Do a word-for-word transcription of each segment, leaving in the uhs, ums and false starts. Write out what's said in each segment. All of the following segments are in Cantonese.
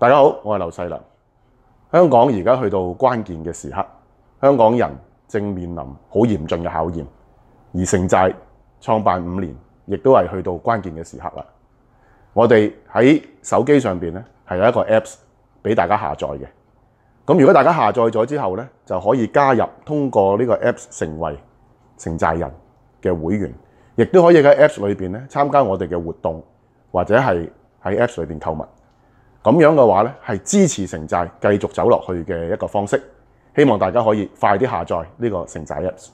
大家好，我係劉細良。香港而家去到關鍵嘅時刻，香港人正面臨好嚴峻嘅考驗，而城寨創辦五年，亦都係去到關鍵嘅時刻啦。我哋喺手機上邊咧係有一個 Apps 俾大家下載嘅。咁如果大家下載咗之後咧，就可以加入通過呢個 Apps 成為城寨人嘅會員，亦都可以喺 Apps 裏邊咧參加我哋嘅活動，或者係喺 Apps 裏邊購物。咁樣嘅話咧，係支持城寨繼續走落去嘅一個方式。希望大家可以快啲下載呢個城寨 Apps。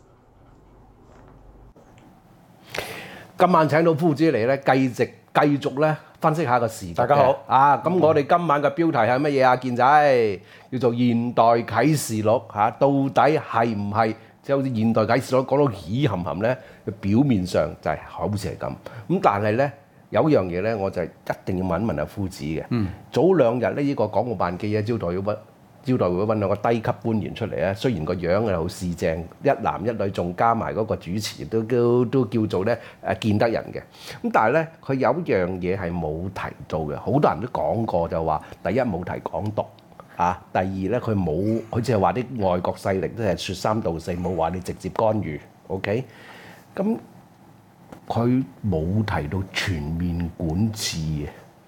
今晚請到夫子嚟咧，繼續繼續咧分析下個時局。 大家好啊！咁我哋今晚嘅標題係乜嘢啊？健仔叫做《現代啟示錄》嚇，到底係唔係即係好似《現代啟示錄》講到屎冚冚咧？表面上就係好似係咁，咁但係咧。有一樣嘢咧，我就一定要問一問阿夫子嘅。嗯、早兩日咧，呢個港澳辦記者招待會招待會揾兩個低級官員出嚟咧，雖然個樣係好四正，一男一女，仲加埋嗰個主持都都都叫做咧誒見得人嘅。咁但係咧，佢有一樣嘢係冇提到嘅，好多人都講過就話：第一冇提港獨啊，第二咧佢冇，好似係話啲外國勢力都係説三道四，冇話你直接干預。OK，咁。佢冇提到全面管治嘅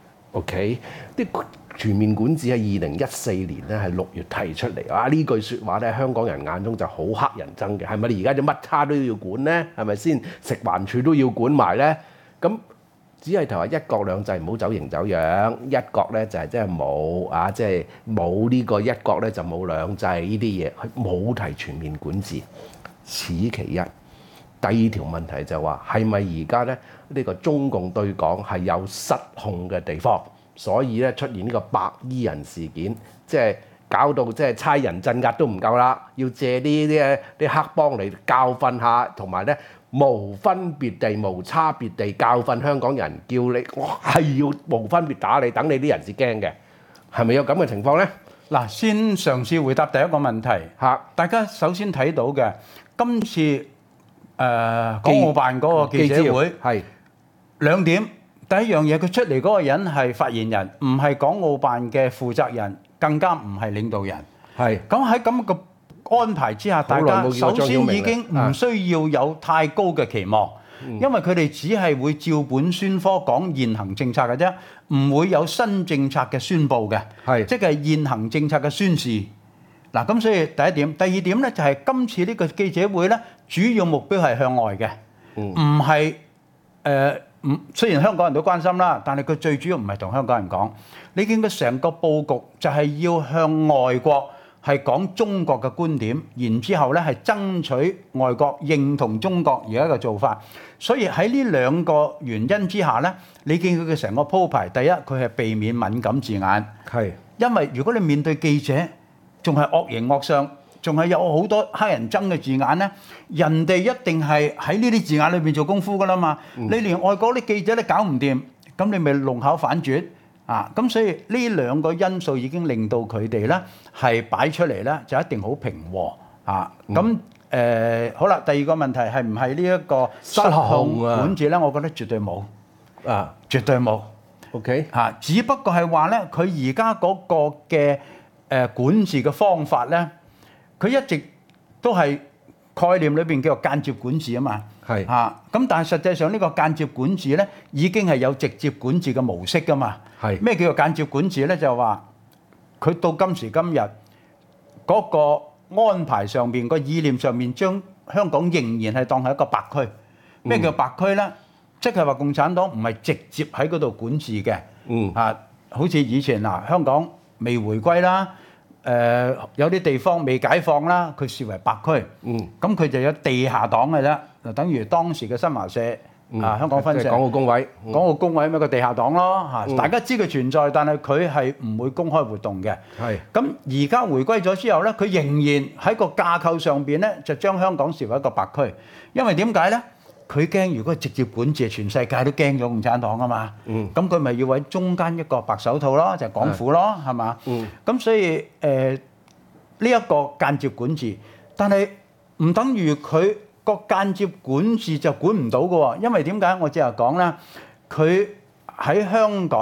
，OK？啲全面管治喺二零一四年咧係六月提出嚟，啊呢句説話咧香港人眼中就好黑人憎嘅，係咪？你而家啲乜叉都要管咧，係咪先？食環署都要管埋咧，咁只係提話一國兩制唔好走形走樣，一國咧就係即係冇啊，即係冇呢個一國咧就冇兩制呢啲嘢，佢冇提全面管治，此其一。第二條問題就話係咪而家咧呢個中共對港係有失控嘅地方，所以咧出現呢個白衣人事件，即係搞到即係差人鎮壓都唔夠啦，要借呢啲啲黑幫嚟教訓下，同埋咧無分別地、無差別地教訓香港人，叫你我係要無分別打你，等你啲人先驚嘅，係咪有咁嘅情況咧？ 嗱，先嘗試回答第一個問題嚇。大家首先睇到嘅今次。誒、呃、港澳辦嗰個記者會係兩點，第一樣嘢佢出嚟嗰個人係發言人，唔係港澳辦嘅負責人，更加唔係領導人。係咁喺咁個安排之下，大家首先已經唔需要有太高嘅期望，嗯、因為佢哋只係會照本宣科講現行政策嘅啫，唔會有新政策嘅宣佈嘅，係即係現行政策嘅宣示。嗱，咁所以第一點，第二點咧就係今次呢個記者會咧，主要目標係向外嘅，唔係誒唔雖然香港人都關心啦，但係佢最主要唔係同香港人講。你見佢成個佈局就係要向外國係講中國嘅觀點，然之後咧係爭取外國認同中國而家嘅做法。所以喺呢兩個原因之下咧，你見佢嘅成個鋪排，第一佢係避免敏感字眼，係因為如果你面對記者，仲係惡形惡相，仲係有好多黑人憎嘅字眼咧，人哋一定係喺呢啲字眼裏邊做功夫噶啦嘛。嗯、你連外國啲記者都搞唔掂，咁你咪弄巧反拙啊！咁所以呢兩個因素已經令到佢哋咧係擺出嚟咧，就一定好平和啊！咁誒、嗯呃、好啦，第二個問題係唔係呢一個失控管治咧？我覺得絕對冇啊，絕對冇。OK 嚇，只不過係話咧，佢而家嗰個嘅。誒管治嘅方法咧，佢一直都係概念裏邊叫做間接管治啊嘛，係嚇。咁但係實際上呢個間接管治咧，已經係有直接管治嘅模式噶嘛。係咩叫做間接管治咧？就係話佢到今時今日嗰個安排上邊個意念上面，將香港仍然係當係一個白區。咩叫白區咧？即係話共產黨唔係直接喺嗰度管治嘅。嗯啊，好似以前嗱，香港未回歸啦。誒、呃、有啲地方未解放啦，佢視為白區，嗯，咁佢就有地下黨嘅啫，就等於當時嘅新華社、嗯、啊，香港分社， 港澳工委， 嗯、港澳工委咪個地下黨咯嚇，嗯、大家知佢存在，但係佢係唔會公開活動嘅，係。咁而家回歸咗之後咧，佢仍然喺個架構上邊咧，就將香港視為一個白區，因為點解咧？佢驚如果直接管治，全世界都驚咗共產黨啊嘛。嗯。咁佢咪要揾中間一個白手套咯，就係港府咯，係嘛？嗯。咁所以誒呢一個間接管治，但係唔等於佢個間接管治就管唔到嘅喎，因為點解？我只係講啦，佢喺香港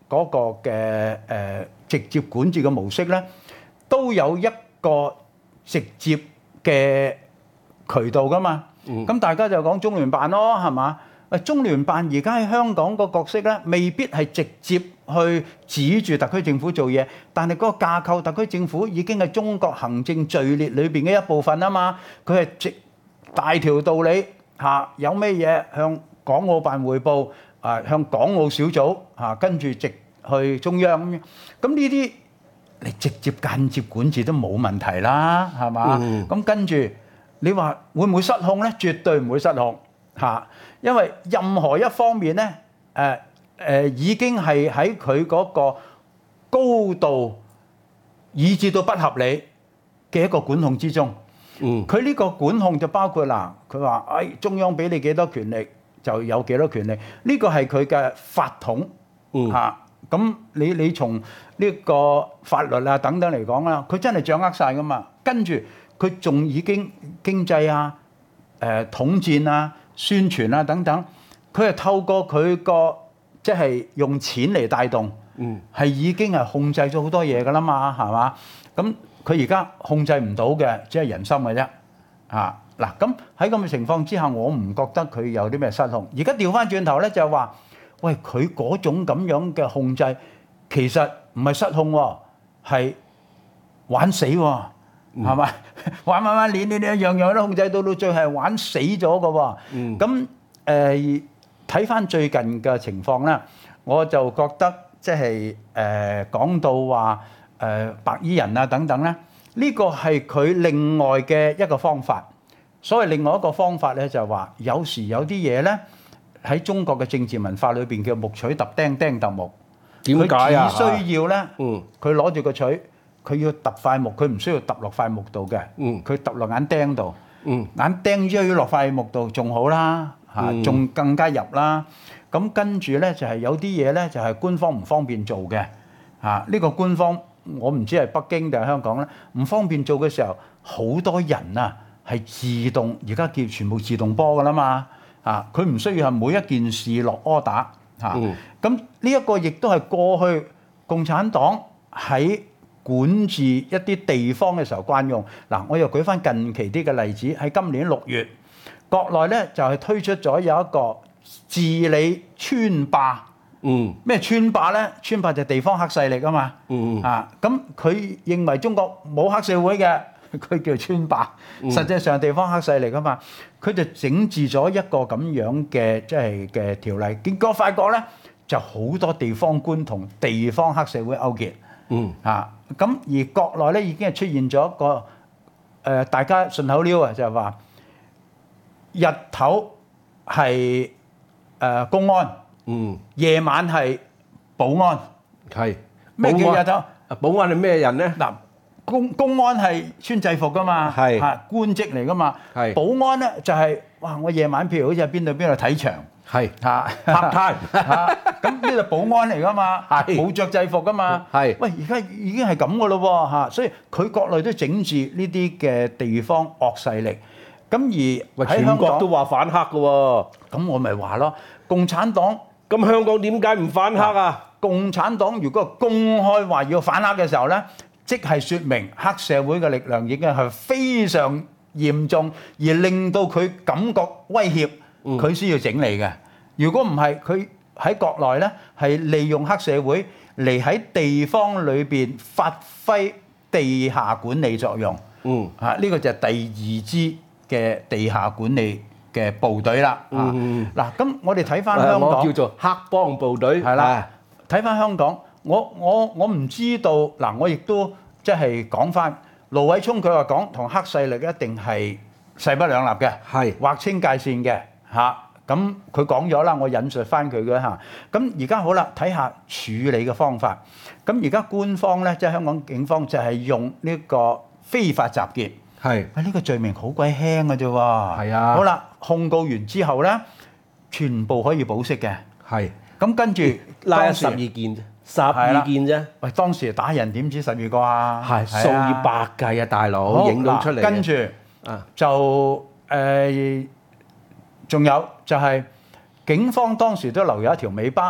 嗰個嘅誒直接管治嘅模式咧，都有一個直接嘅渠道噶嘛。咁大家就講中聯辦咯，係嘛？喂，中聯辦而家喺香港個角色咧，未必係直接去指住特區政府做嘢，但係嗰個架構，特區政府已經係中國行政序列裏邊嘅一部分啊嘛。佢係直大條道理嚇，有咩嘢向港澳辦匯報啊，向港澳小組嚇，跟住直去中央咁樣。咁呢啲你直接間接管治都冇問題啦，係嘛？咁跟住你話會唔會失控咧？絕對唔會失控嚇，因為任何一方面咧，誒誒已經係喺佢嗰個高度，以至到不合理嘅一個管控之中。嗯，佢呢個管控就包括嗱，佢話誒中央俾你幾多權力，就有幾多權力，呢個係佢嘅法統嚇。咁你你從呢個法律啊等等嚟講啦，佢真係掌握曬噶嘛。跟住佢仲已經經濟啊、誒統戰啊、宣傳啊等等，佢係透過佢個即係用錢嚟帶動，嗯，係已經係控制咗好多嘢噶啦嘛，係嘛？咁佢而家控制唔到嘅，只係人心嘅啫。啊嗱，咁喺咁嘅情況之下，我唔覺得佢有啲咩失控。而家調翻轉頭咧，就係話，喂，佢嗰種咁樣嘅控制，其實唔係失控喎，係玩死喎，係咪？玩玩玩，你你你樣樣都控制到，到最後係玩死咗嘅喎。咁誒睇翻最近嘅情況咧，我就覺得即係誒講到話誒白衣人啊等等咧，呢個係佢另外嘅一個方法。所謂另外一個方法咧，就係話有時有啲嘢咧喺中國嘅政治文化裏邊叫木錘揼釘，釘揼木。 點解啊？ 佢只需要咧， 嗯， 佢攞住個錘，佢要揼塊木，佢唔需要揼落塊木度嘅，嗯，佢揼落眼釘度，嗯，眼釘鋥落塊木度仲好啦，嚇，仲更加入啦。咁跟住咧就係有啲嘢咧就係官方唔方便做嘅，嚇，呢個官方我唔知係北京定係香港咧，唔方便做嘅時候，好多人啊係自動，而家叫全部自動波㗎啦嘛，嚇，佢唔需要係每一件事落 order。嚇，咁呢一個亦都係過去共產黨喺管治一啲地方嘅時候慣用。嗱，我又舉翻近期啲嘅例子，喺今年六月，國內咧就係推出咗有一個治理村霸。嗯，咩村霸咧？村霸就係地方黑勢力啊嘛。嗯嗯。啊，咁佢認為中國冇黑社會嘅，佢叫村霸。實際上地方黑勢力啊嘛。佢就整治咗一個咁樣嘅即係嘅條例，結果發覺咧就好多地方官同地方黑社會勾結。嗯。啊，咁而國內咧已經係出現咗一個誒、呃，大家順口溜啊，就係話日頭係誒、呃、公安。嗯，夜晚係保安， 係咩叫日頭？ 保安係咩人咧？ 嗱，公公安係穿制服噶嘛，係嚇官職嚟噶嘛。係保安咧就係哇！我夜晚譬如好似喺邊度邊度睇場，係嚇 part time 嚇，咁呢度保安嚟噶嘛，冇着制服噶嘛。係喂，而家已經係咁噶咯喎嚇，所以佢國內都整治呢啲嘅地方惡勢力。咁而喺香港都話反黑噶喎， 咁我咪話咯，共產黨。 咁香港點解唔反黑啊？ 共產黨如果公開話要反黑嘅時候咧，即係説明黑社會嘅力量已經係非常嚴重，而令到佢感覺威脅，佢先要整理嘅。如果唔係，佢喺國內咧係利用黑社會嚟喺地方裏邊發揮地下管理作用。嗯，啊呢個就係第二支嘅地下管理嘅部隊啦，啊嗱，咁我哋睇翻香港叫做黑幫部隊， 係啦，睇翻香港，我我我唔知道嗱，我亦都即係講翻盧偉聰佢話講同黑勢力一定係勢不兩立嘅，係劃清界線嘅嚇。咁佢講咗啦，我引述翻佢嘅嚇。咁而家好啦，睇下處理嘅方法。咁而家官方咧，即係香港警方就係用呢個非法集結。係，啊呢個罪名好鬼輕嘅啫喎。係啊。好啦，控告完之後咧，全部可以保釋嘅。係。咁跟住拉十二件啫，十二件啫。 喂，當時打人點止十二個啊？ 係數以百計啊，大佬影到出嚟。 跟住啊，就誒，仲有就係警方當時都留有一條尾巴，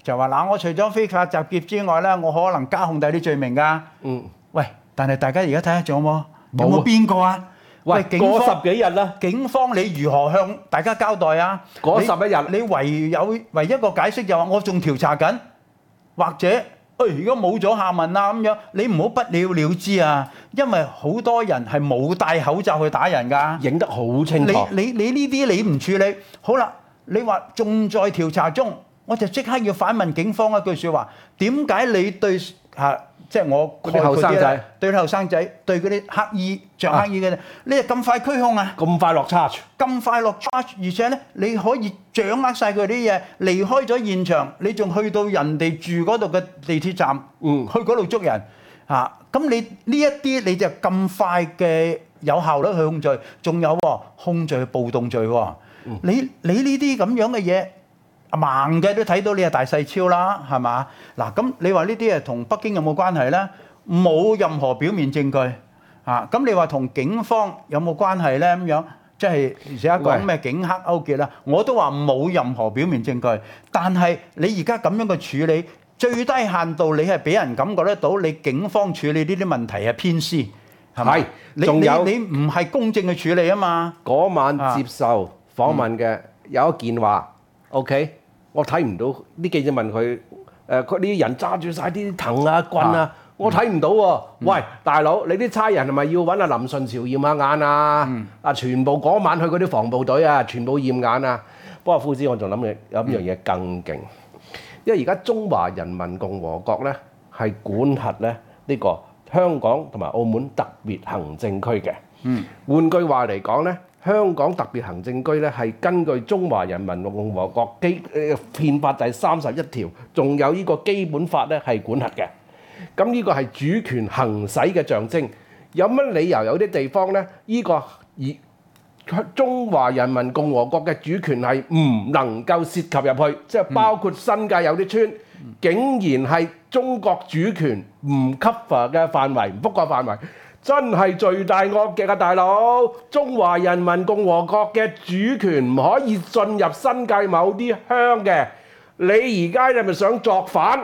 就話嗱，我除咗非法集結之外咧，我可能加控第啲罪名㗎。 嗯， 喂，但係大家而家睇下仲有冇？有冇邊個啊？ 喂， 警方嗰十幾日啦， 警方你如何向大家交代啊？ 嗰十一日， 你唯有唯一一個解釋就話我仲調查緊，或者誒如果冇咗下文啦咁樣，你唔好不了了之啊！因為好多人係冇戴口罩去打人㗎， 影得好清楚。 你你你呢啲你唔處理，好啦，你話仲在調查中，我就即刻要反問警方一句説話：點解你對嚇？即係我嗰啲後生仔， 對啲後生仔，對嗰啲黑衣着黑衣嘅，你係咁快拘控啊？ 咁快落 charge， 咁快落 charge，而且咧，你可以掌握晒佢啲嘢，離開咗現場，你仲去到人哋住嗰度嘅地鐵站， 嗯， 去嗰度捉人嚇。咁你呢一啲你就咁快嘅有效率去控罪，仲有喎控罪暴動罪喎。你你呢啲咁樣嘅嘢。盲嘅都睇到你係大細超啦，係嘛？嗱，咁你話呢啲係同北京有冇關係咧？冇任何表面證據啊！咁你話同警方有冇關係咧？咁樣即係而家講咩警黑勾結啦，我都話冇任何表面證據。但係你而家咁樣嘅處理，最低限度你係俾人感覺得到你警方處理呢啲問題係偏私，係咪？你你你唔係公正嘅處理啊嘛！ 嗰晚接受訪問嘅有一件話 ，OK。我睇唔到啲記者問佢，誒佢啲人揸住晒啲藤啊棍啊，啊我睇唔到喎、啊。嗯、喂，大佬，你啲差人係咪要揾阿林順潮驗下眼啊？嗯、啊，全部嗰晚去嗰啲防暴隊啊，全部驗眼啊。不過夫子，我仲諗嘅有一樣嘢更勁，因為而家中華人民共和國咧係管轄咧呢個香港同埋澳門特別行政區嘅。嗯，換句話嚟講咧。香港特別行政區咧係根據中華人民共和國基誒憲法第三十一條，仲有呢個基本法咧係管轄嘅。咁呢個係主權行使嘅象徵。有乜理由有啲地方咧，呢個而中華人民共和國嘅主權係唔能夠涉及入去，即係包括新界有啲村，竟然係中國主權唔 cover 嘅範圍，唔覆蓋範圍。真係罪大惡極啊，大佬！中華人民共和國嘅主權唔可以進入新界某啲鄉嘅。你而家係咪想作反？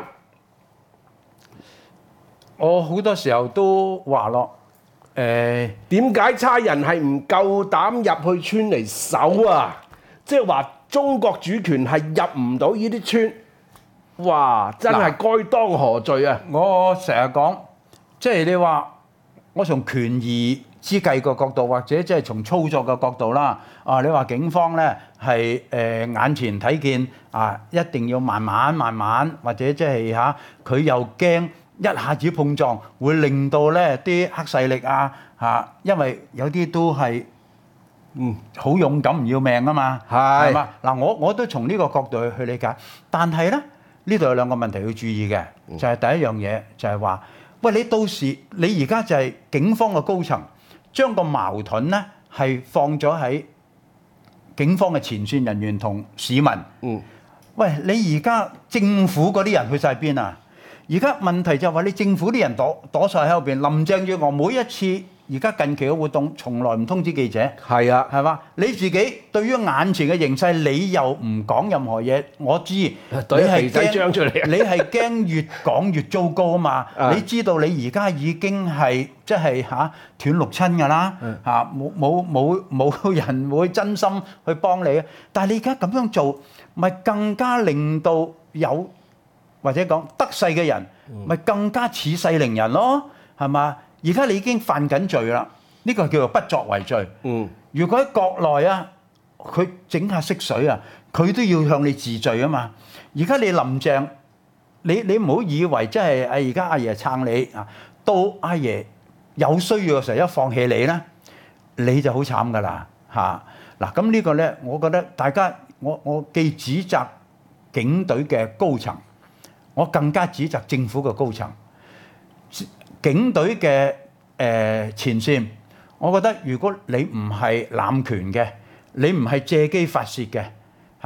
我好多時候都話咯，誒點解差人係唔夠膽入去村嚟守啊？即係話中國主權係入唔到呢啲村。哇！真係該當何罪啊！ 我成日講，即係你話。我從權宜之計個角度，或者即係從操作嘅角度啦。啊，你話警方咧係誒眼前睇見啊，一定要慢慢慢慢，或者即係嚇佢又驚一下子碰撞，會令到咧啲黑勢力啊嚇，因為有啲都係嗯好勇敢唔要命啊嘛，係嘛？嗱，我我都從呢個角度去去理解，但係咧呢度有兩個問題要注意嘅，就係第一樣嘢就係話。喂，你到時你而家就係警方嘅高層，將個矛盾咧係放咗喺警方嘅前線人員同市民。嗯。喂，你而家政府嗰啲人去晒邊啊？而家問題就係話你政府啲人躲躲曬喺後邊。林鄭月娥每一次而家近期嘅活動，從來唔通知記者。 係啊， 係嘛？你自己對於眼前嘅形勢，你又唔講任何嘢。我知你係驚出嚟， 你係驚越講越糟糕啊嘛！你知道你而家已經係即係嚇斷六親㗎啦嚇，冇冇冇冇人會真心去幫你啊！但係你而家咁樣做，咪更加令到有或者講得勢嘅人，咪更加恃勢凌人咯，係嘛？而家你已經犯緊罪啦，呢個叫做不作為罪。嗯，如果喺國內啊，佢整下色水啊，佢都要向你治罪啊嘛。而家你林鄭，你你唔好以為即係誒而家阿爺撐你啊，到阿爺有需要嘅時候一放棄你咧，你就好慘噶啦嚇。嗱咁呢個咧，我覺得大家我我既指責警隊嘅高層，我更加指責政府嘅高層。警隊嘅誒前線，我覺得如果你唔係濫權嘅，你唔係借機發泄嘅嚇，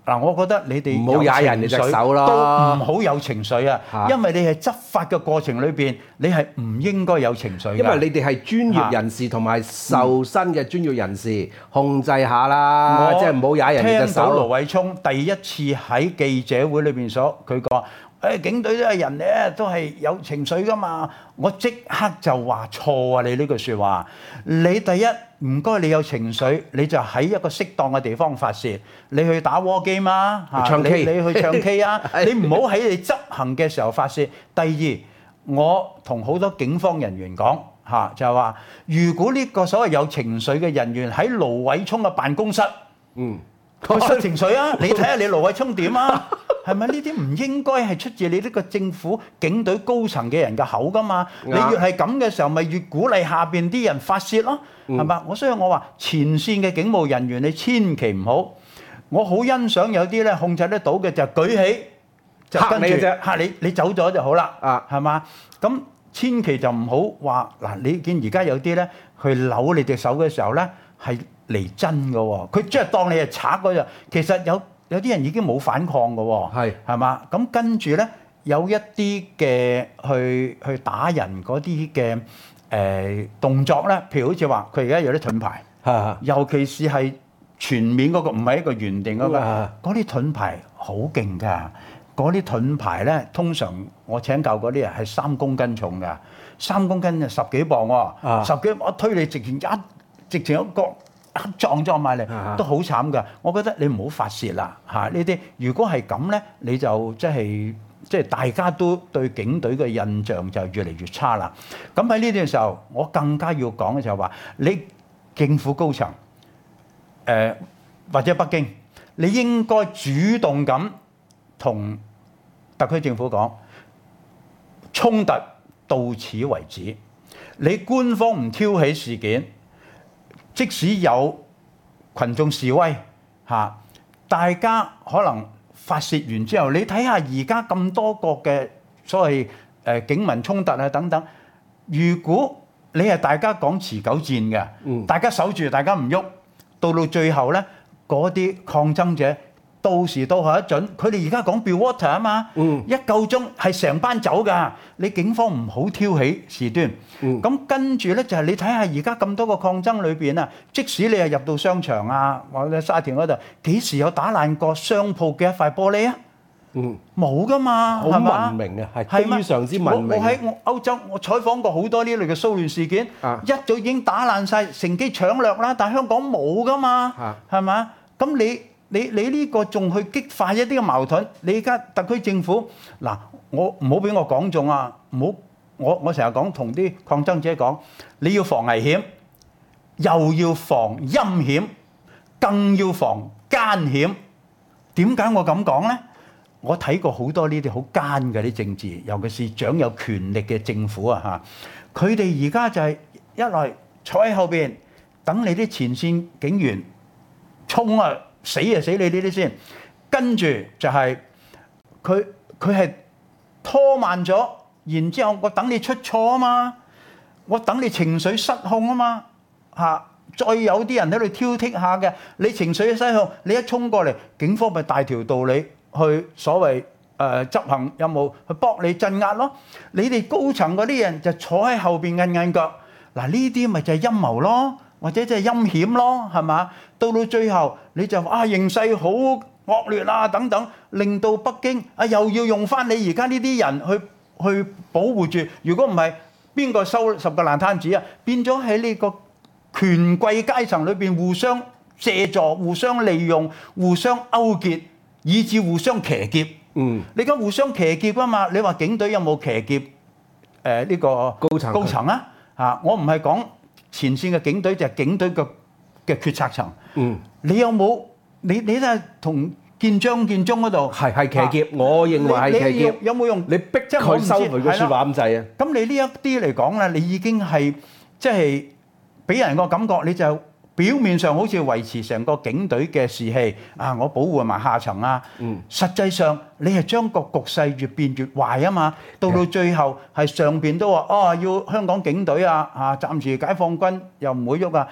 嗱，我覺得你哋唔好踩人哋隻手咯， 都唔好有情緒啊！因為你係執法嘅過程裏邊，你係唔應該有情緒。 因為你哋係專業人士同埋受薪嘅專業人士，控制下啦，即係唔好踩人哋隻手。 聽到盧偉聰第一次喺記者會裏邊所佢講。誒警隊都係人咧，都係有情緒噶嘛。我即刻就話錯啊！你呢句説話，你第一唔該，你有情緒，你就喺一個適當嘅地方發泄。你去打 war game 啊， 唱 K， 你你去唱 K 啊，你唔好喺你執行嘅時候發泄。第二，我同好多警方人員講嚇，就係話，如果呢個所謂有情緒嘅人員喺盧偉聰嘅辦公室，嗯，佢失情緒啊，你睇下你盧偉聰點啊？係咪呢啲唔應該係出自你呢個政府警隊高層嘅人嘅口㗎嘛？你越係咁嘅時候，咪越鼓勵下邊啲人發泄咯，係嘛？我所以我話前線嘅警務人員，你千祈唔好。我好欣賞有啲咧控制得到嘅就舉起，就跟住嚇你，你走咗就好啦，啊，係嘛？咁千祈就唔好話嗱，你見而家有啲咧去扭你隻手嘅時候咧係嚟真嘅喎，佢即係當你係賊嗰陣，其實有。有啲人已經冇反抗嘅喎，係係嘛？咁跟住咧，有一啲嘅去去打人嗰啲嘅誒動作咧，譬如好似話佢而家有啲盾牌，尤其是係全面嗰個，唔係一個圓定嗰個，嗰啲盾牌好勁㗎。嗰啲盾牌咧，通常我請教嗰啲人係三公斤重㗎，三公斤就十幾磅喎，十幾我推你直情一直情一個。撞撞埋嚟都好慘㗎，我覺得你唔好發泄啦嚇呢啲。如果係咁咧，你就即係即係大家都對警隊嘅印象就越嚟越差啦。咁喺呢段時候，我更加要講嘅就係話，你政府高層誒、呃、或者北京，你應該主動咁同特區政府講，衝突到此為止。你官方唔挑起事件。即使有群眾示威嚇，大家可能發泄完之後，你睇下而家咁多個嘅所謂誒警民衝突啊等等，如果你係大家講持久戰嘅，嗯、大家守住，大家唔喐，到到最後咧，嗰啲抗爭者到時到候一準，佢哋而家講 build water 啊嘛，嗯、一夠鐘係成班走㗎，你警方唔好挑起事端。咁、嗯、跟住咧就係你睇下而家咁多個抗爭裏邊啊，即使你係入到商場啊或者沙田嗰度，幾時有打爛過商鋪嘅一塊玻璃啊？嗯，冇㗎嘛， 好文明啊，係非常之文明。 我喺歐洲，我採訪過好多呢類嘅騷亂事件，啊、一早已經打爛晒，乘機搶掠啦，但係香港冇㗎嘛，係嘛、啊？咁你。你你呢個仲去激化一啲嘅矛盾？你而家特區政府嗱，我唔好俾我講中啊！唔好，我我成日講同啲抗爭者講，你要防危險，又要防陰險，更要防奸險。點解我咁講咧？我睇過好多呢啲好奸嘅啲政治，尤其是掌有權力嘅政府啊嚇，佢哋而家就係一來坐喺後邊等你啲前線警員衝啊！死就死你呢啲先，跟住就係佢佢係拖慢咗，然之後我等你出錯啊嘛，我等你情緒失控啊嘛嚇，再有啲人喺度挑剔下嘅，你情緒失控，你一衝過嚟，警方咪大條道理去所謂誒、呃、執行任務去幫你鎮壓咯，你哋高層嗰啲人就坐喺後邊韌韌腳，嗱呢啲咪就係陰謀咯。或者即係陰險咯，係嘛？到到最後你就啊形勢好惡劣啊等等，令到北京啊又要用翻你而家呢啲人去去保護住。如果唔係，邊個收十個爛攤子啊？變咗喺呢個權貴階層裏邊互相借助、互相利用、互相勾結，以至互相騎劫。嗯，你而家互相騎劫啊嘛？你話警隊有冇騎劫？誒、呃、呢、呢個高層高層啊？嚇，我唔係講。前線嘅警隊就係警隊嘅嘅決策層。嗯，你有冇？你你都係同建章建中嗰度係係騎劫，我認為係騎劫。 有冇用？ 你逼佢收佢嘅説話咁滯啊！ 咁你呢一啲嚟講咧，你已經係即係俾人個感覺，你就表面上好似維持成個警隊嘅士氣啊！我保護埋下層啊。嗯。實際上你係將個局勢越變越壞啊嘛！到到最後係上邊都話哦，要香港警隊啊啊，暫時解放軍又唔會喐啊！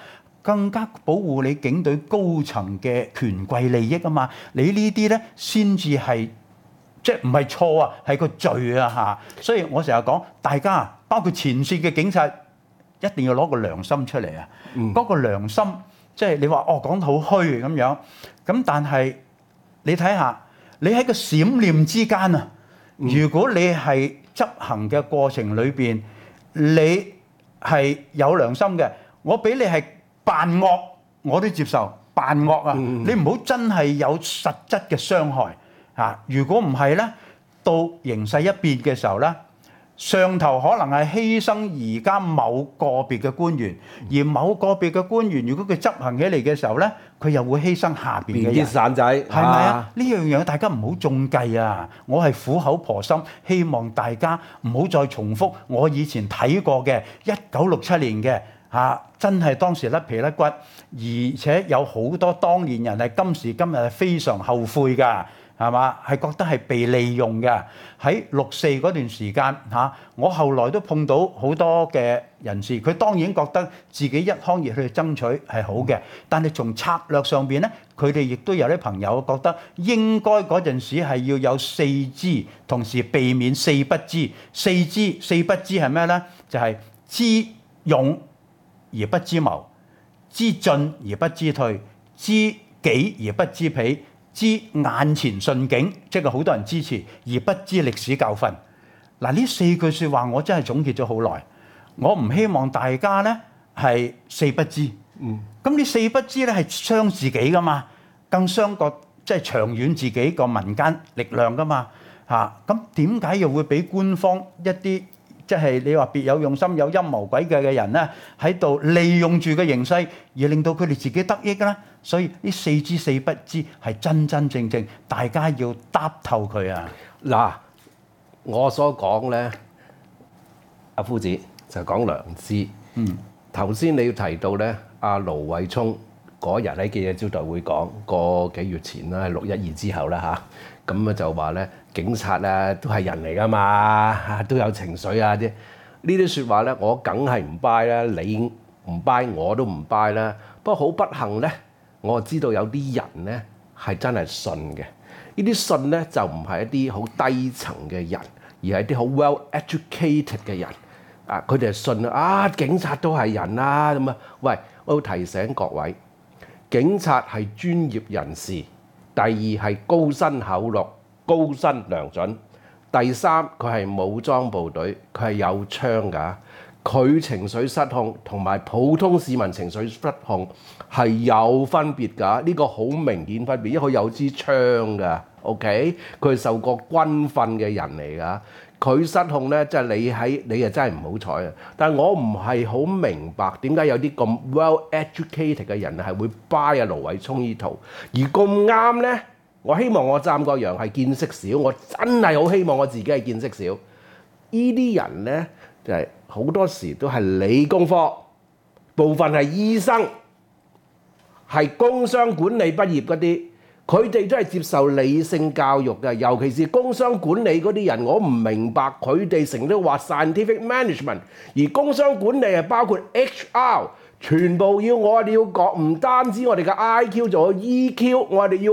更加保護你警隊高層嘅權貴利益啊嘛！你呢啲咧先至係即係唔係錯啊，係個罪啊嚇！所以我成日講，大家包括前線嘅警察，一定要攞個良心出嚟啊！嗰、嗯、個良心即係你話哦講得好虛咁樣，咁但係你睇下，你喺個閃念之間啊，如果你係執行嘅過程裏邊，你係有良心嘅，我俾你係扮惡，我都接受扮惡啊！嗯、你唔好真係有實質嘅傷害嚇。如果唔係咧，到形勢一變嘅時候咧，上頭可能係犧牲而家某個別嘅官員，而某個別嘅官員，如果佢執行起嚟嘅時候咧，佢又會犧牲下邊嘅人。 啲散仔係咪啊？呢樣嘢大家唔好中計啊！我係苦口婆心，希望大家唔好再重複我以前睇過嘅一九六七年嘅嚇，真係當時甩皮甩骨，而且有好多當年人係今時今日係非常後悔㗎。係嘛？係覺得係被利用嘅。喺六四嗰段時間嚇，我後來都碰到好多嘅人士，佢當然覺得自己一腔熱去爭取係好嘅，但係從策略上邊咧，佢哋亦都有啲朋友覺得應該嗰陣時係要有四知，同時避免四不知。四知四不知係咩咧？就係、是、知勇而不知謀，知進而不知退，知己而不知彼。知眼前順境，即係好多人支持，而不知歷史教訓。嗱，呢四句説話我真係總結咗好耐。我唔希望大家咧係四不知。嗯。咁呢四不知咧係傷自己噶嘛，更傷個即係長遠自己個民間力量噶嘛。嚇，咁點解又會俾官方一啲即係你話別有用心、有陰謀詭計嘅人咧喺度利用住個形勢，而令到佢哋自己得益咧？所以呢四知四不知係真真正正，大家要答透佢啊！ 嗱，我所講咧，阿夫子就講良知。嗯，頭先你要提到咧，阿盧偉聰嗰日喺記者招待會講，個幾月前啦，六一二之後啦嚇，咁啊就話咧，警察啊都係人嚟噶嘛，都有情緒啊啲，呢啲説話咧，我梗係唔 buy 啦，你唔 buy 我都唔 buy 啦。不過好不幸咧。我知道有啲人咧係真係信嘅，呢啲信咧就唔係一啲好低層嘅人，而係啲好 well educated 嘅人。啊，佢哋係信啊，警察都係人啦咁啊。喂，我要提醒各位，警察係專業人士，第二係高薪厚祿、高薪良準，第三佢係武裝部隊，佢係有槍㗎。佢情緒失控同埋普通市民情緒失控係有分別㗎，呢個好明顯分別，因為佢有支槍㗎 ，OK？ 佢係受過軍訓嘅人嚟㗎，佢失控咧，即係你喺你啊真係唔好彩啊！但係我唔係好明白點解有啲咁 well educated 嘅人係會 buy 啊盧偉聰呢套，而咁啱咧，我希望我站個樣係見識少，我真係好希望我自己係見識少。呢啲人咧就係、是。好多時都係理工科，部分係醫生，係工商管理畢業嗰啲，佢哋都係接受理性教育嘅。尤其是工商管理嗰啲人，我唔明白佢哋成日都話 scientific management， 而工商管理係包括 H R， 全部要我哋要講，唔單止我哋嘅 I Q， 仲有 E Q， 我哋要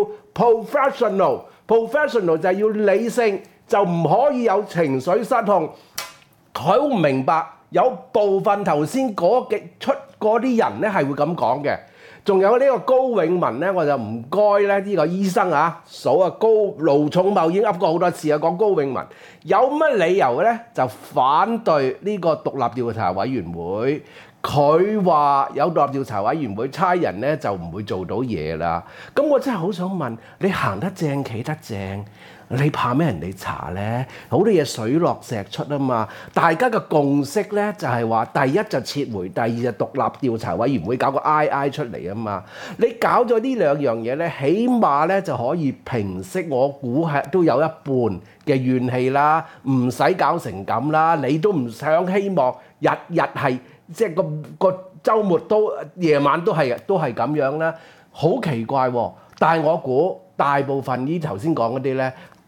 professional，professional 就係要理性，就唔可以有情緒失控。佢唔明白，有部分頭先嗰幾出嗰啲人咧係會咁講嘅。仲有呢個高永文咧，我就唔該咧呢個醫生啊，數啊高盧寵茂已經噏過好多次啊，講高永文有乜理由咧就反對呢個獨立調查委員會？佢話有獨立調查委員會差人咧就唔會做到嘢啦。咁我真係好想問你，行得正企得正，你怕咩人哋查咧？好多嘢水落石出啊嘛！大家嘅共識咧就係話，第一就撤回，第二就獨立調查委員會搞個 I I 出嚟啊嘛！你搞咗呢兩樣嘢咧，起碼咧就可以平息我估係都有一半嘅怨氣啦，唔使搞成咁啦。你都唔想希望日日係即係個個週末都夜晚都係都係咁樣啦，好奇怪喎！但係我估大部分呢頭先講嗰啲咧。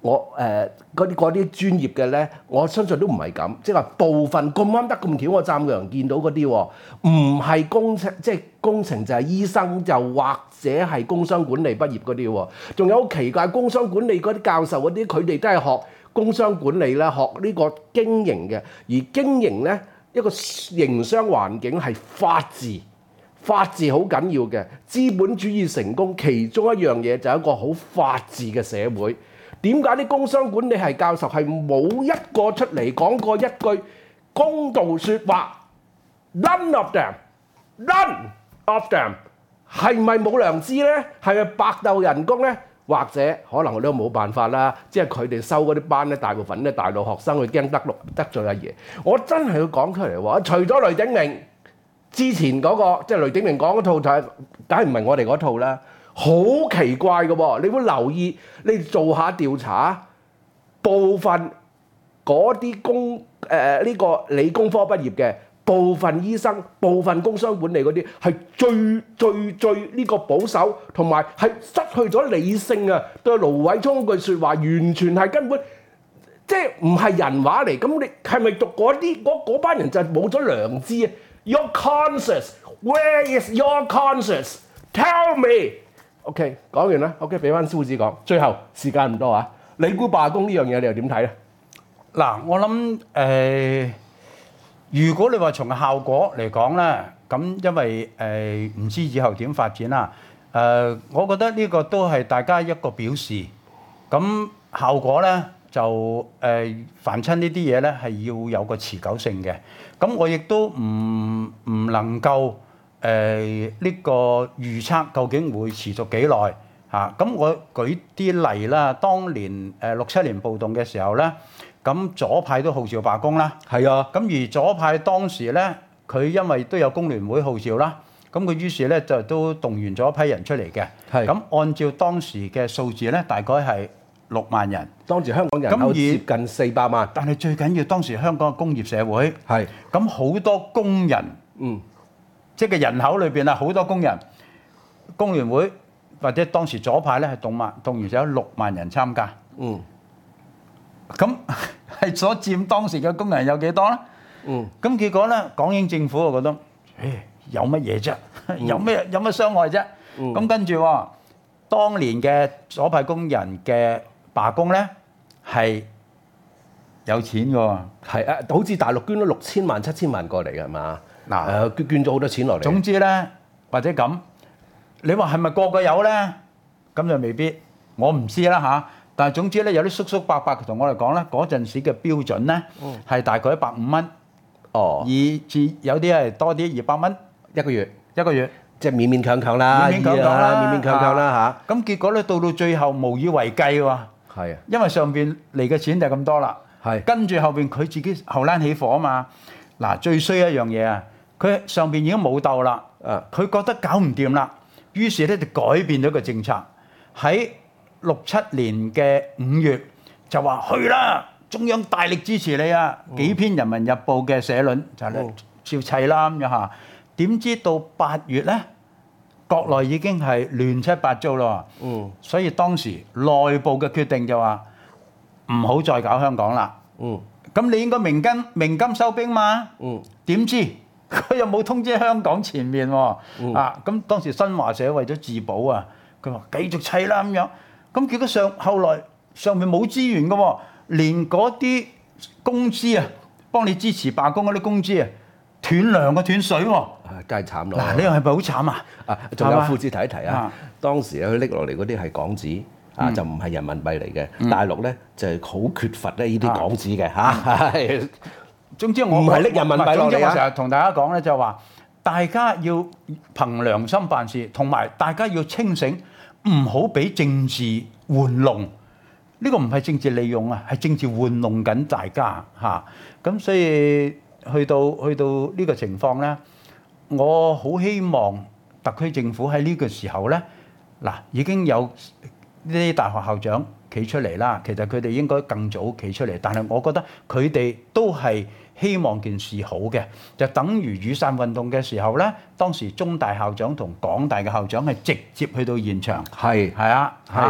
我誒嗰啲嗰啲專業嘅咧，我相信都唔係咁，即係話部分咁啱得咁巧，我暫時見到嗰啲喎，唔係工程，即係工程就係醫生，就或者係工商管理畢業嗰啲喎。仲有好奇怪，工商管理嗰啲教授嗰啲，佢哋都係學工商管理啦，學呢個經營嘅，而經營咧一個營商環境係法治。法治好緊要嘅，資本主義成功其中一樣嘢就係一個好法治嘅社會。點解啲工商管理系教授係冇一個出嚟講過一句公道説話 ？None of them, none of them 係咪冇良知呢？係咪白鬥人工呢？或者可能我都冇辦法啦，即係佢哋收嗰啲班咧，大部分咧大陸學生佢驚得罪得罪阿爺。我真係要講出嚟喎，除咗雷鼎明。之前嗰、那個即係雷鼎明講嗰套就係，梗係唔係我哋嗰套啦，好奇怪嘅喎！你會留意，你做下調查，部分嗰啲工誒呢、呃這個理工科畢業嘅部分醫生、部分工商管理嗰啲係最最最呢個保守，同埋係失去咗理性啊！對盧偉聰句説話，完全係根本即係唔係人話嚟。咁你係咪讀嗰啲嗰班人就係冇咗良知啊？Your conscience, where is your conscience? Tell me. OK， 講完啦。OK， 俾翻蕭子講。最後時間唔多啊，你估罷工呢樣嘢你又點睇咧？ 嗱，我諗誒、呃，如果你話從效果嚟講咧，咁因為誒唔、呃、知以後點發展啦。誒、呃，我覺得呢個都係大家一個表示。咁效果咧就誒、呃，凡親呢啲嘢咧係要有個持久性嘅。咁我亦都唔唔能夠誒呢個預測究竟會持續幾耐嚇。咁我舉啲例啦，當年誒六七年暴動嘅時候咧，咁左派都號召罷工啦。 係啊， 咁而左派當時咧，佢因為都有工聯會號召啦，咁佢於是咧就都動員咗一批人出嚟嘅。係。咁按照當時嘅數字咧，大概係六萬人， 當時香港人口接近四百萬， 但係最緊要當時香港嘅工業社會係咁好多工人， 嗯， 即係人口裏邊啊好多工人，工聯會或者當時左派咧係動萬動員咗有六萬人參加， 嗯， 咁係所佔當時嘅工人有幾多咧？嗯，咁結果咧，港英政府我覺得，誒有乜嘢啫？有咩有乜傷害啫？咁跟住喎，當年嘅左派工人嘅罷工咧係有錢嘅喎， 係啊，好似大陸捐咗六千萬、七千萬過嚟嘅係嘛？嗱，誒捐捐咗好多錢落嚟。 總之咧，或者咁，你話係咪個個有咧？咁就未必，我唔知啦嚇。但係總之咧，有啲叔叔伯伯同我哋講咧，嗰陣時嘅標準咧係大概一百五蚊， 哦， 以至有啲係多啲二百蚊一個月， 一個月。 即係勉勉強強啦， 勉勉強強啦， 勉勉強強啦嚇。 咁結果咧，到到最後無以為繼喎。 係啊， 因為上邊嚟嘅錢就咁多啦。係。跟住後邊佢自己後欄起火啊嘛。嗱，最衰一樣嘢啊，佢上邊已經冇鬥啦。啊。佢覺得搞唔掂啦，於是咧就改變咗個政策。喺六七年嘅五月就話去啦，中央大力支持你啊！幾篇《人民日報》嘅社論就係照砌啦咁樣嚇。點知到八月咧，國內已經係亂七八糟咯。嗯，所以當時內部嘅決定就話唔好再搞香港啦。嗯，咁你應該鳴金鳴金收兵嘛。嗯，點知佢又冇通知香港前面喎。嗯、啊，咁當時新華社為咗自保啊，佢話繼續砌啦咁樣。咁結果上後來上面冇資源嘅喎，連嗰啲工資啊，幫你支持罷工嗰啲工資啊，斷糧嘅斷水喎。 真係慘咯！ 嗱，呢個係咪好慘啊？ 啊，仲有副字提一提啊。當時咧，佢拎落嚟嗰啲係港紙啊，就唔係人民幣嚟嘅。大陸咧就係好缺乏咧呢啲港紙嘅嚇。係。總之我唔係拎人民幣落嚟啊。總之我成日同大家講咧，就係話大家要憑良心辦事，同埋大家要清醒，唔好俾政治玩弄。呢個唔係政治利用啊，係政治玩弄緊大家嚇。咁所以去到去到呢個情況咧。我好希望特區政府喺呢個時候呢，嗱已經有呢啲大學校長企出嚟啦。其實佢哋應該更早企出嚟，但係我覺得佢哋都係希望件事好嘅，就等於雨傘運動嘅時候呢，當時中大校長同港大嘅校長係直接去到現場，係係啊，係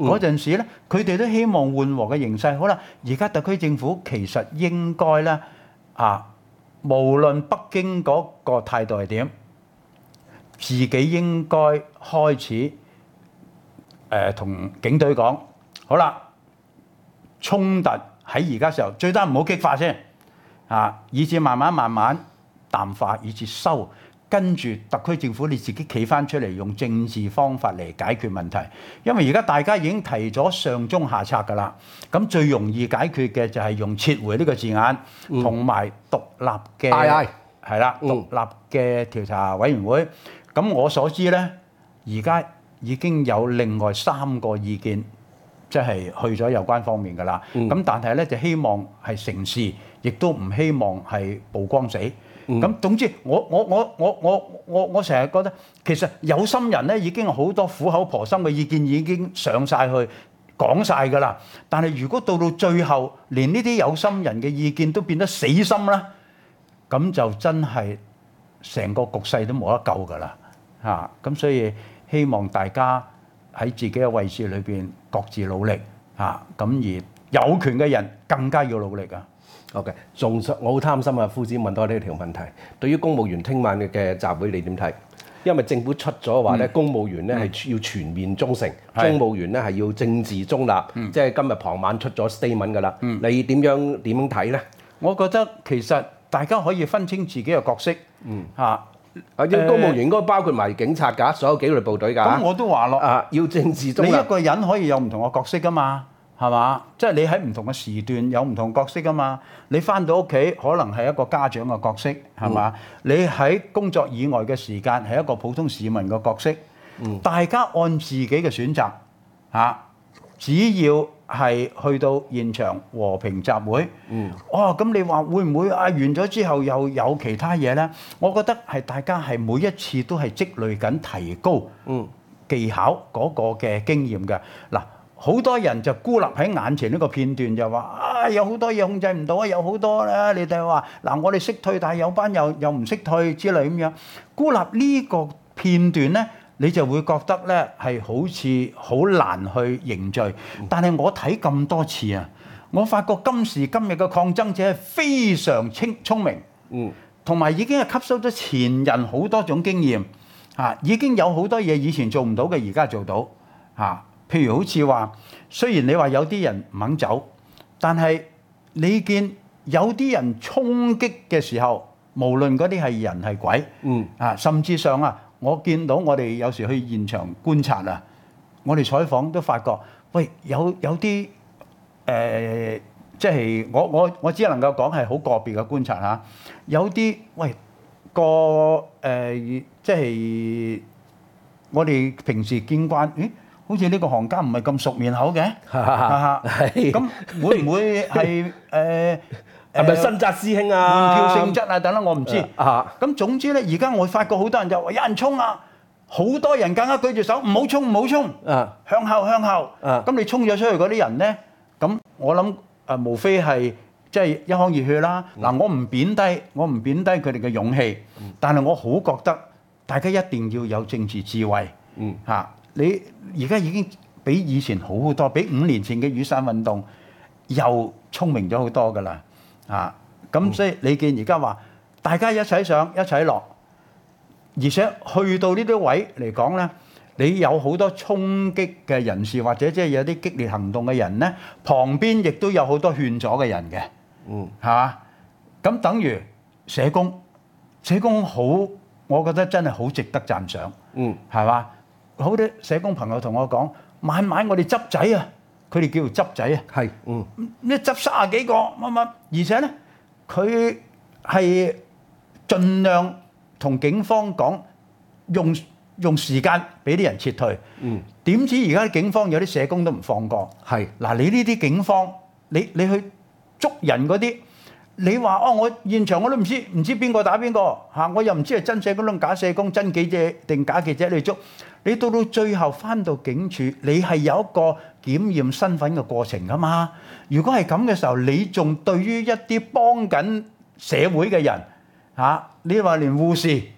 嗰陣時咧，佢哋都希望緩和嘅形勢。好啦，而家特區政府其實應該咧啊，無論北京嗰個態度係點，自己應該開始誒同警隊講，好啦，衝突喺而家時候最多唔好激化先啊，以至慢慢慢慢淡化，以至收。跟住特區政府你自己企翻出嚟，用政治方法嚟解決問題。因為而家大家已經提咗上中下策㗎啦，咁最容易解決嘅就係用撤回呢個字眼，同埋獨立嘅係啦，獨立嘅調查委員會。咁我所知呢，而家已經有另外三個意見，即係去咗有關方面㗎啦。咁但係呢，就希望係成事，亦都唔希望係曝光死。咁、嗯、總之，我我我我我我我成日覺得，其實有心人咧已經好多苦口婆心嘅意見已經上晒去講晒㗎啦。但係如果到到最後，連呢啲有心人嘅意見都變得死心啦，咁就真係成個局勢都冇得救㗎啦嚇。咁所以希望大家喺自己嘅位置裏邊各自努力嚇。咁而有權嘅人更加要努力啊！ OK， 仲我好貪心啊！夫子問多呢條問題，對於公務員聽晚嘅集會你點睇？因為政府出咗話咧，嗯、公務員咧係要全面忠誠，嗯、公務員咧係要政治中立，嗯、即係今日傍晚出咗 statement 㗎啦。嗯、你點樣點樣睇咧？ 我覺得其實大家可以分清自己嘅角色，嗯嚇。啊啊！要公務員應該包括埋警察㗎，所有紀律部隊㗎。 咁我都話咯， 啊，要政治中立。 你一個人可以有唔同嘅角色㗎嘛？係嘛？即係你喺唔同嘅時段有唔同角色㗎嘛？你返到屋企可能係一個家長嘅角色，係嘛？嗯、你喺工作以外嘅時間係一個普通市民嘅角色。嗯、大家按自己嘅選擇嚇，只要係去到現場和平集會。嗯。哦，咁你話會唔會啊？完咗之後又有其他嘢咧？我覺得係大家係每一次都係積累緊提高技巧嗰個嘅經驗嘅嗱。好多人就孤立喺眼前呢個片段，就話啊有好多嘢控制唔到啊，有好多咧，你哋話嗱我哋識退，但係有班又又唔識退之類咁樣。孤立呢個片段咧，你就會覺得咧係好似好難去凝聚。但係我睇咁多次啊，我發覺今時今日嘅抗爭者係非常清聰明，嗯，同埋已經係吸收咗前人好多種經驗啊，已經有好多嘢以前做唔到嘅，而家做到啊。譬如好似話，雖然你話有啲人唔肯走，但係你見有啲人衝擊嘅時候，無論嗰啲係人係鬼，嗯啊，甚至上啊，我見到我哋有時去現場觀察啊，我哋採訪都發覺，喂，有有啲誒，即係我我我只能夠講係好個別嘅觀察嚇，有啲喂個誒，即係我哋平時見慣，咦？好似呢個行家唔係咁熟面口嘅，咁會唔會係誒係咪新紮師兄啊？ 換票性質啊等等，我唔知。咁總之咧，而家我發覺好多人就話有人衝啊，好多人更加舉住手，唔好衝，唔好衝，向後向後。咁你衝咗出去嗰啲人咧，咁我諗誒，無非係即係一腔熱血啦。嗱，我唔貶低，我唔貶低佢哋嘅勇氣，但係我好覺得大家一定要有政治智慧。嗯，嚇。你而家已經比以前好好多，比五年前嘅雨傘運動又聰明咗好多㗎啦，啊！咁所以你見而家話大家一齊上一齊落，而且去到呢啲位嚟講咧，你有好多衝擊嘅人士或者即係有啲激烈行動嘅人咧，旁邊亦都有好多勸阻嘅人嘅，嗯，係嘛？咁等於社工，社工好，我覺得真係好值得讚賞，嗯，係嘛？好多社工朋友同我講，晚晚我哋執仔啊，佢哋叫做執仔啊，係，嗯，你執三十幾個乜乜，而且咧佢係盡量同警方講，用用時間俾啲人撤退，嗯，點知而家警方有啲社工都唔放過，係，嗱你呢啲警方，你你去捉人嗰啲，你話哦我現場我都唔知唔知邊個打邊個嚇，我又唔知係真社工定假社工，真記者定假記者你捉。你到到最後返到警署，你係有一個檢驗身份嘅過程㗎嘛？如果係咁嘅時候，你仲對於一啲幫緊社會嘅人嚇，你話連護士、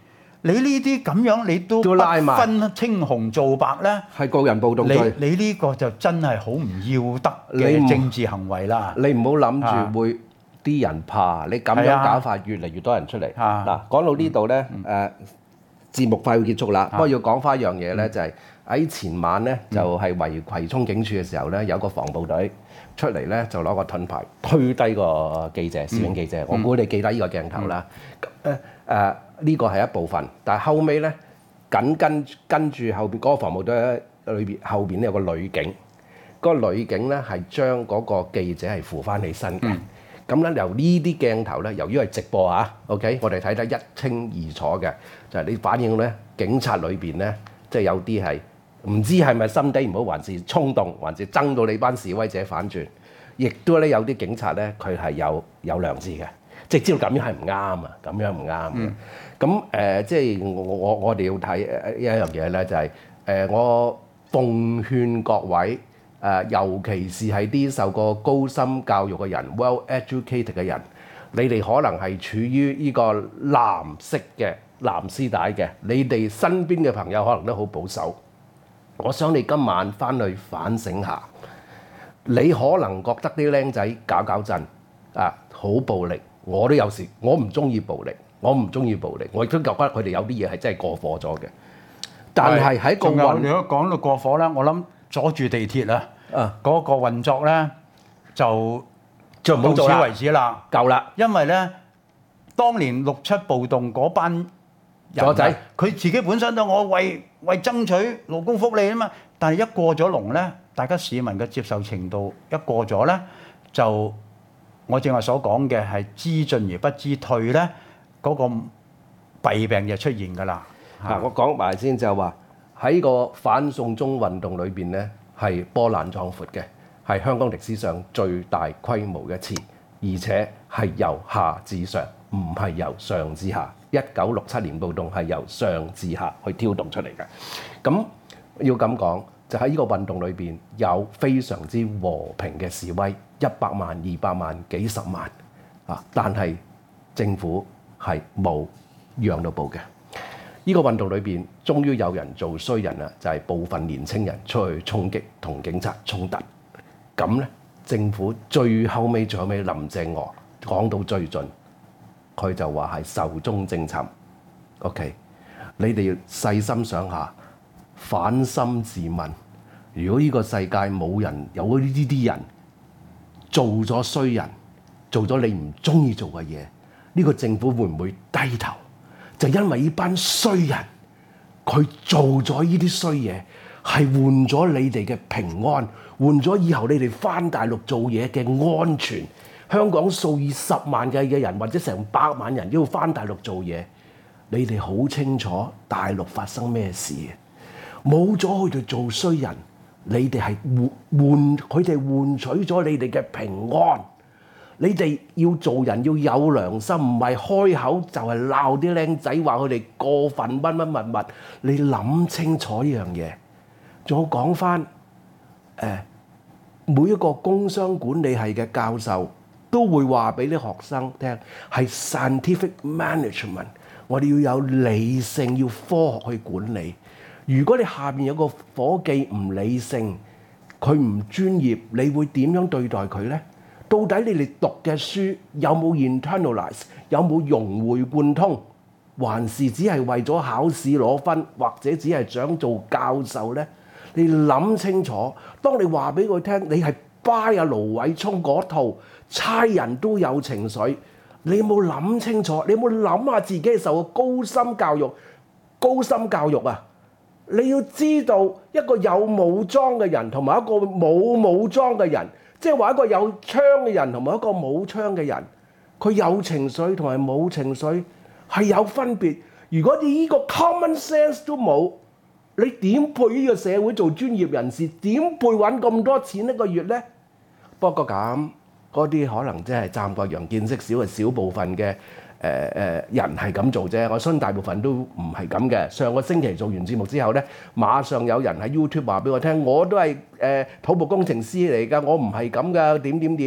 你呢啲咁樣你都不分青紅皂白咧， 係個人暴動罪。 你你呢個就真係好唔要得嘅政治行為啦。 你唔好諗住會啲人怕，你咁樣搞法越嚟越多人出嚟。嗱，講到呢度咧，誒節目快要結束啦，不過要講翻一樣嘢咧，就係喺前晚咧，就係圍葵涌警署嘅時候咧，有個防暴隊出嚟咧，就攞個盾牌推低個記者、攝影記者。我估你記得呢個鏡頭啦。誒誒。呢個係一部分，但係後尾咧緊跟跟住後邊嗰個防暴隊裏邊後邊咧有個女警，嗰、嗰個女警咧係將嗰個記者係扶翻起身嘅。咁咧、嗯、由呢啲鏡頭咧，由於係直播啊 ，OK， 我哋睇得一清二楚嘅，就係、係、你反映咧警察裏邊咧，即係有啲係唔知係咪心地唔好，還是衝動，還是憎到你班示威者反轉，亦都咧有啲警察咧佢係有有良知嘅。即係知道咁樣係唔啱啊，咁樣唔啱嘅。咁誒、呃，即係我我我哋要睇一樣嘢咧，就係、是、誒、呃，我奉勸各位誒、呃，尤其是係啲受過高深教育嘅人 ，well educated 嘅人，你哋可能係處於呢個藍色嘅藍絲帶嘅，你哋身邊嘅朋友可能都好保守。我想你今晚翻去反省下，你可能覺得啲僆仔搞搞震啊，好暴力。我都有時，我唔中意暴力，我唔中意暴力，我亦都覺得佢哋有啲嘢係真係過火咗嘅。但係喺個運， 如果講到過火咧，我諗阻住地鐵啊，嗰個運作咧就就到此為止啦， 夠啦。 因為咧，當年六七暴動嗰班左仔， 佢自己本身都我為為爭取勞工福利啊嘛，但係一過咗龍咧，大家市民嘅接受程度一過咗咧就。我正話所講嘅係知進而不知退咧，嗰、那個弊病就出現㗎啦。 嗱，我講埋先就係話喺個反送中運動裏邊咧，係波瀾壯闊嘅，係香港歷史上最大規模嘅一次，而且係由下至上，唔係由上至下。一九六七年暴動係由上至下去挑動出嚟嘅。咁要咁講，就喺呢個運動裏邊有非常之和平嘅示威。一百萬、二百萬、幾十萬啊！但係政府係冇讓到步嘅。呢個運動裏邊，終於有人做衰人啦，就係部分年青人出去衝擊同警察衝突。咁咧，政府最後尾最後尾，林鄭月娥講到最盡，佢就話係壽終正寢。OK， 你哋要細心想下，反心自問，如果呢個世界冇人有呢啲啲人。做咗衰人，做咗你唔中意做嘅嘢，呢個政府會唔會低頭？就因為呢班衰人，佢做咗呢啲衰嘢，係換咗你哋嘅平安，換咗以後你哋返大陸做嘢嘅安全。香港數以十萬計嘅人，或者成百萬人都要返大陸做嘢，你哋好清楚大陸發生咩事，冇咗佢哋做衰人。你哋係換換佢哋換取咗你哋嘅平安，你哋要做人要有良心，唔係開口就係鬧啲僆仔話佢哋過分乜乜乜乜，你諗清楚呢樣嘢。仲有講翻誒，每一個工商管理系嘅教授都會話俾啲學生聽，係 scientific management， 我哋要有理性，要科學去管理。如果你下面有個伙計唔理性，佢唔專業，你會點樣對待佢呢？到底你哋讀嘅書有冇 internalize， 有冇融會貫通，還是只係為咗考試攞分，或者只係想做教授呢？你諗清楚。當你話俾佢聽，你係 buy 阿盧偉聰嗰套差人都有情緒，你有冇諗清楚？你有冇諗下自己係受過高深教育？高深教育啊！你要知道一個有武裝嘅人同埋一個冇武裝嘅人，即係話一個有槍嘅人同埋一個冇槍嘅人，佢有情緒同埋冇情緒係有分別。如果你呢個 common sense 都冇，你點配呢個社會做專業人士？點配揾咁多錢一個月呢？不過咁嗰啲可能即係湛國陽見識少嘅少部分嘅。誒誒、呃、人係咁做啫，我相信大部分都唔係咁嘅。上個星期做完節目之後咧，馬上有人喺 YouTube 話俾我聽，我都係誒、呃、土木工程師嚟㗎，我唔係咁㗎，點點點。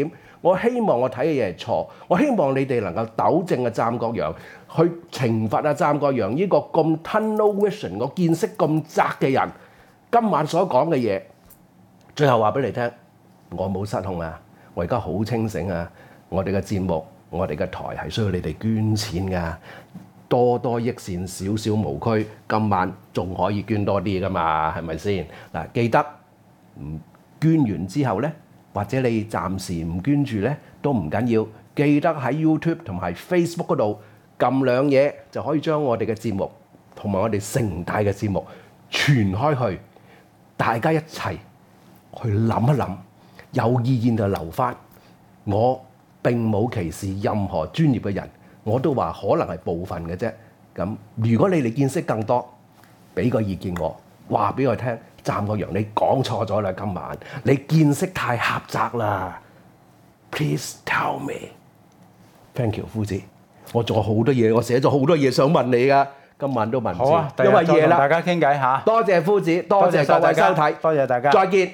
我希望我睇嘅嘢係錯，我希望你哋能夠糾正啊湛國陽，去懲罰啊湛國陽呢個咁 tunnel vision 個見識咁窄嘅人。今晚所講嘅嘢，最後話俾你聽，我冇失控啊，我而家好清醒啊！我哋嘅節目，我哋嘅台係需要你哋捐錢㗎，多多益善，少少無拘。今晚仲可以捐多啲㗎嘛，係咪先？嗱，記得唔捐完之後咧，或者你暫時唔捐住咧都唔緊要，記得喺 YouTube 同埋 Facebook 嗰度撳兩嘢，就可以將我哋嘅節目同埋我哋盛大嘅節目傳開去。大家一齊去諗一諗，有意見就留返。我並冇歧視任何專業嘅人，我都話可能係部分嘅啫。咁如果你哋見識更多，俾個意見我，話俾我聽。湛國陽，你講錯咗啦！今晚你見識太狹窄啦。Please tell me。Thank you，夫子。我仲有好多嘢，我寫咗好多嘢想問你噶。今晚都問唔好啊， 因為夜啦， 大家傾偈嚇。 多謝夫子，多謝各位收睇， 多謝大家， 再見。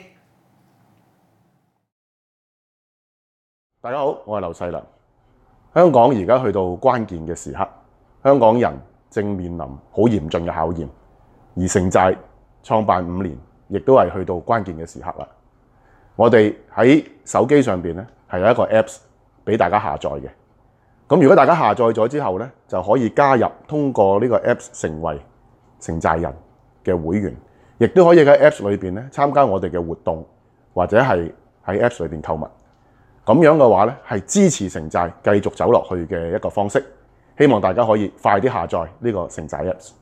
大家好，我係劉細良。香港而家去到關鍵嘅時刻，香港人正面臨好嚴峻嘅考驗，而城寨創辦五年，亦都係去到關鍵嘅時刻啦。我哋喺手機上邊咧係有一個 Apps 俾大家下載嘅。咁如果大家下載咗之後咧，就可以加入通過呢個 Apps 成為城寨人嘅會員，亦都可以喺 Apps 裏邊咧參加我哋嘅活動，或者係喺 Apps 裏邊購物。咁樣嘅話咧，係支持城寨繼續走落去嘅一個方式。希望大家可以快啲下載呢個城寨 Apps。